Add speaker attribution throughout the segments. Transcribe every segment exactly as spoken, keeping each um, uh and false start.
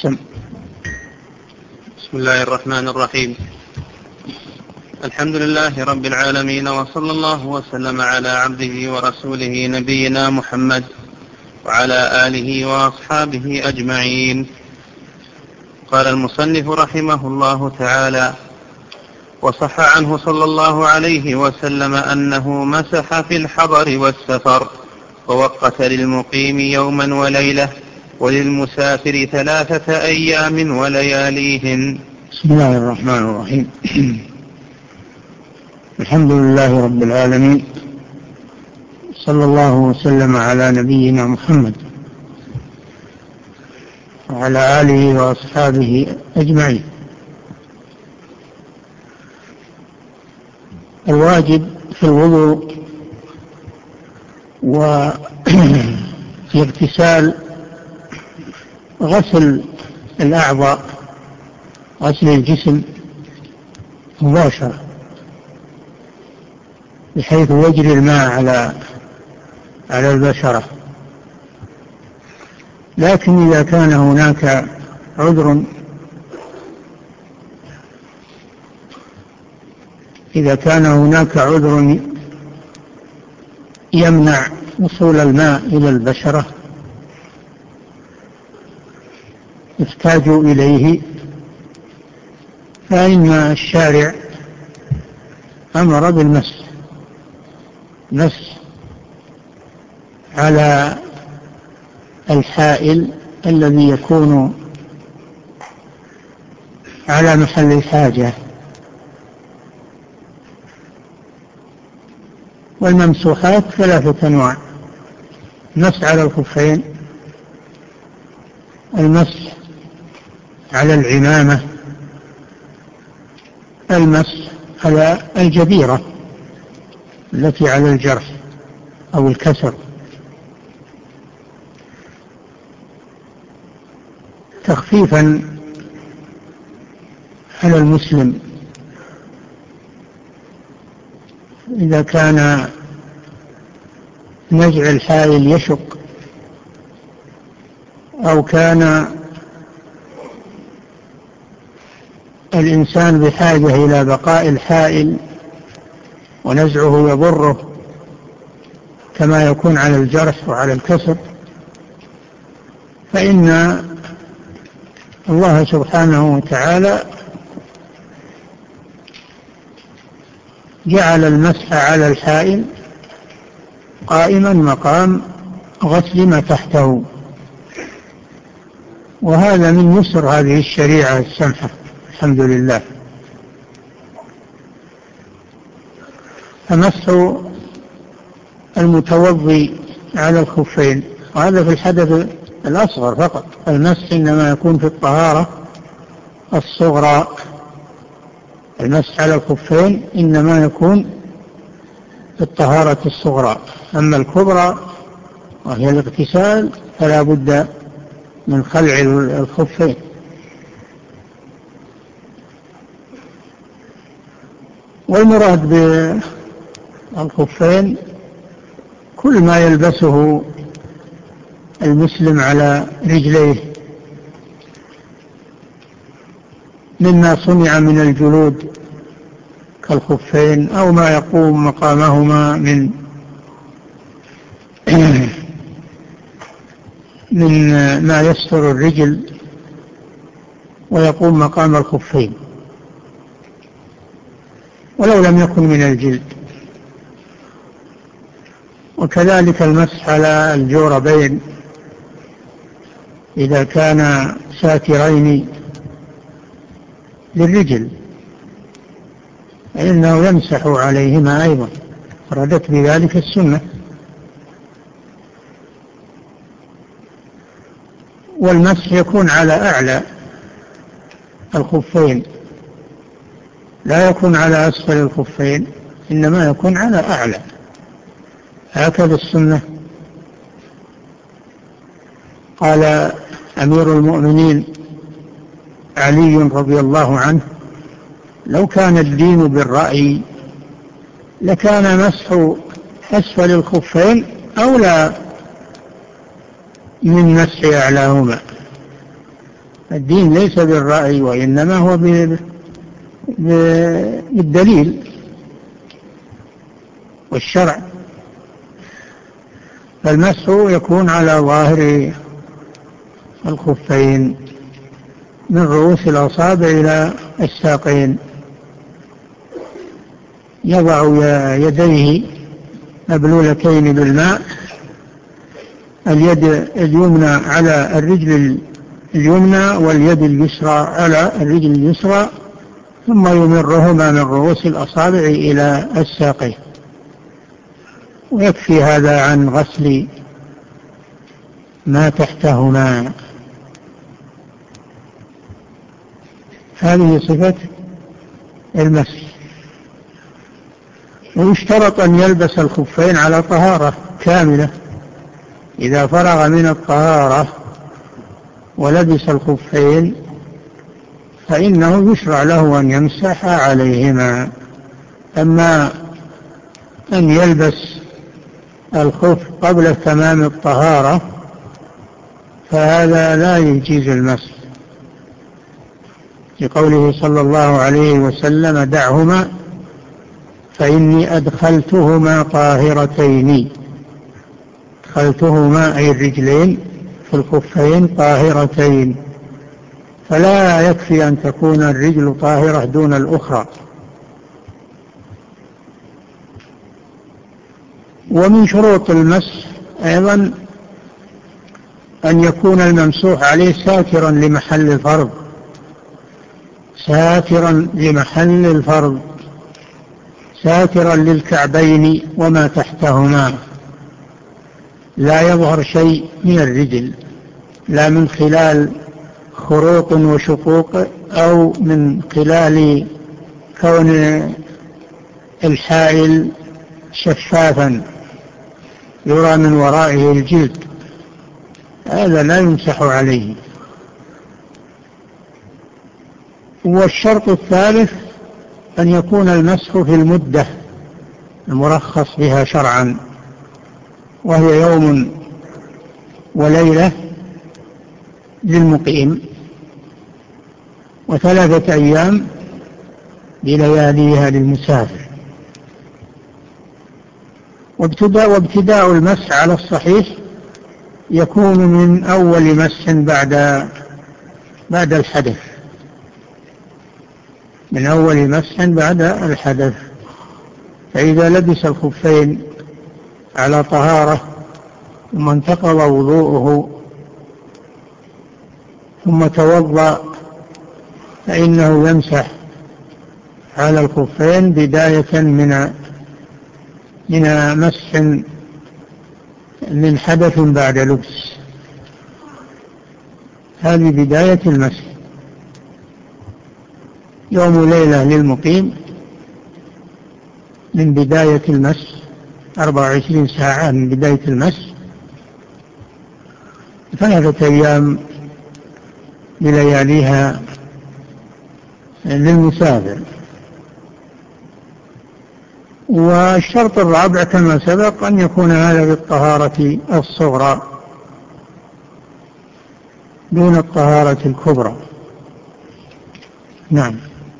Speaker 1: سم.
Speaker 2: بسم الله الرحمن الرحيم. الحمد لله رب العالمين، وصلى الله وسلم على عبده ورسوله نبينا محمد وعلى آله وأصحابه أجمعين. قال المصنف رحمه الله تعالى: وصح عنه صلى الله عليه وسلم أنه مسح في الحضر والسفر، ووقت للمقيم يوما وليلة، وللمسافر ثلاثة أيام ولياليهن.
Speaker 1: بسم الله الرحمن الرحيم. الحمد لله رب العالمين، صلى الله وسلم على نبينا محمد وعلى آله وأصحابه أجمعين. الواجب في الوضوء وفي الاغتسال غسل الأعضاء، غسل الجسم مباشرة بحيث يجري الماء على على البشرة. لكن إذا كان هناك عذر إذا كان هناك عذر يمنع وصول الماء إلى البشرة يحتاج إليه، فإن الشارع أمر بالمسح مسح على الحائل الذي يكون على محل الحاجة. والممسوحات ثلاثة أنواع: المسح على الخفين، المسح على العمامة، المسح على الجبيرة التي على الجرح أو الكسر، تخفيفا على المسلم إذا كان نزع الحائل يشق، أو كان الإنسان بحاجة إلى بقاء الحائل ونزعه يضره كما يكون على الجرح وعلى الكسر، فإن الله سبحانه وتعالى جعل المسح على الحائل قائما مقام غسل ما تحته، وهذا من يسر هذه الشريعة السمحة، الحمد لله. فمسح المتوضي على الخفين، وهذا في الحدث الأصغر فقط. المسح إنما يكون في الطهارة الصغرى، المسح على الخفين إنما يكون في الطهارة الصغرى. أما الكبرى وهي الاغتسال فلا بد من خلع الخفين. والمراد بالخفين كل ما يلبسه المسلم على رجليه مما صنع من الجلود كالخفين، أو ما يقوم مقامهما من من ما يستر الرجل ويقوم مقام الخفين، ولو لم يكن من الجلد. وكذلك المسح على الجوربين إذا كان ساترين للرجل فإنه يمسح عليهما أيضا، وردت بذلك السنة. والمسح يكون على أعلى الخفين، لا يكون على أسفل الخفين، إنما يكون على أعلى، هكذا السنة. قال أمير المؤمنين علي رضي الله عنه: لو كان الدين بالرأي لكان مسح أسفل الخفين أولى من مسح أعلاهما. الدين ليس بالرأي وإنما هو بالدليل والشرع. فالمسح يكون على ظاهر الخفين من رؤوس الأصابع إلى الساقين، يضع يديه مبلولتين بالماء، اليد اليمنى على الرجل اليمنى واليد اليسرى على الرجل اليسرى، ثم يمرهما من رؤوس الأصابع إلى الساقين، ويكفي هذا عن غسل ما تحتهما. هذه صفة المسح. ويشترط أن يلبس الخفين على طهارة كاملة. إذا فرغ من الطهارة ولبس الخفين فإنه يشرع له أن يمسح عليهما. أما أن يلبس الخف قبل تمام الطهارة فهذا لا يجيز المسح، لقوله صلى الله عليه وسلم: دعهما فإني أدخلتهما طاهرتين. أدخلتهما أي الرجلين في الخفين طاهرتين، فلا يكفي أن تكون الرجل طاهرة دون الأخرى. ومن شروط المسح أيضا أن يكون الممسوح عليه ساترا لمحل الفرض، ساترا لمحل الفرض، ساترا للكعبين وما تحتهما، لا يظهر شيء من الرجل، لا من خلال خروق وشقوق أو من خلال كون الحائل شفافا يرى من ورائه الجلد، هذا لا يمسح عليه. والشرط الثالث أن يكون المسح في المدة المرخص بها شرعا، وهي يوم وليلة للمقيم، وثلاثة أيام بلياليها للمسافر. وابتداء, وابتداء المسح على الصحيح يكون من أول مسح بعد بعد الحدث، من أول مسح بعد الحدث. فإذا لبس الخفين على طهارة ثم انتقض وضوءه ثم توضأ فإنه يمسح على الخفين بداية من من مسح من حدث بعد لبس. هذه بداية المسح، يوم ليلة للمقيم من بداية المسح، أربع وعشرين ساعة من بداية المسح، ثلاثة أيام بلياليها للمسافر. والشرط الرابع كما سبق أن يكون هذا بالطهارة الصغرى دون الطهارة الكبرى. نعم.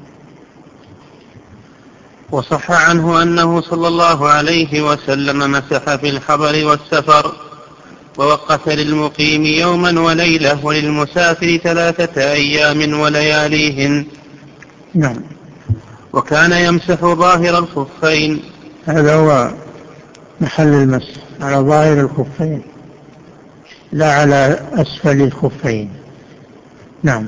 Speaker 2: وصح عنه أنه صلى الله عليه وسلم مسح في الحضر والسفر، ووقت للمقيم يوما وليلة وللمسافر ثلاثة أيام ولياليهن.
Speaker 1: نعم.
Speaker 2: وكان يمسح ظاهر الخفين.
Speaker 1: هذا هو محل المسح، على ظاهر الخفين لا على أسفل الخفين. نعم.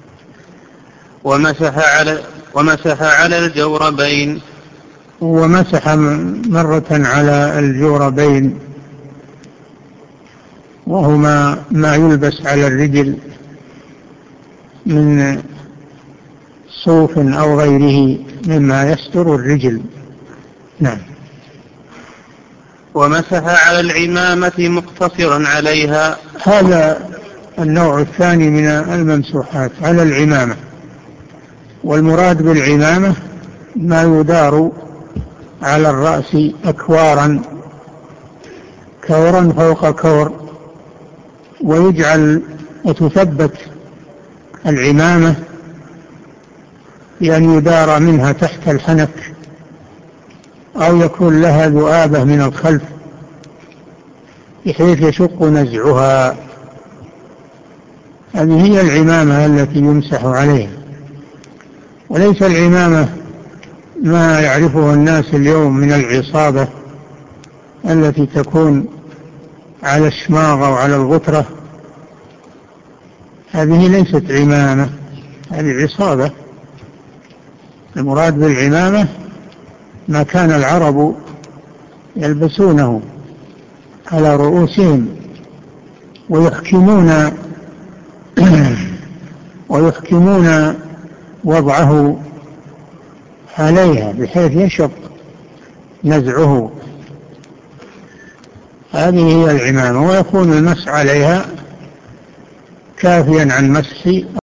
Speaker 2: ومسح على ومسح على الجوربين.
Speaker 1: ومسح مرة على الجوربين، وهما ما يلبس على الرجل من صوف أو غيره مما يستر الرجل. نعم.
Speaker 2: ومسح على العمامة مقتصرا عليها.
Speaker 1: هذا النوع الثاني من الممسوحات، على العمامة. والمراد بالعمامة ما يدار على الرأس أكوارا، كورا فوق كور، ويجعل وتثبت العمامة بأن يدار منها تحت الحنك أو يكون لها ذؤابة من الخلف بحيث يشق نزعها. هذه هي العمامة التي يمسح عليها، وليس العمامة ما يعرفه الناس اليوم من العصابة التي تكون على الشماغ أو على الغترة. هذه ليست عمامة، هذه عصابة. المراد بالعمامة ما كان العرب يلبسونه على رؤوسهم ويحكمون ويحكمون وضعه عليها بحيث يشق نزعه. هذه هي العمامة، ويكون المسح عليها كافيا عن مسح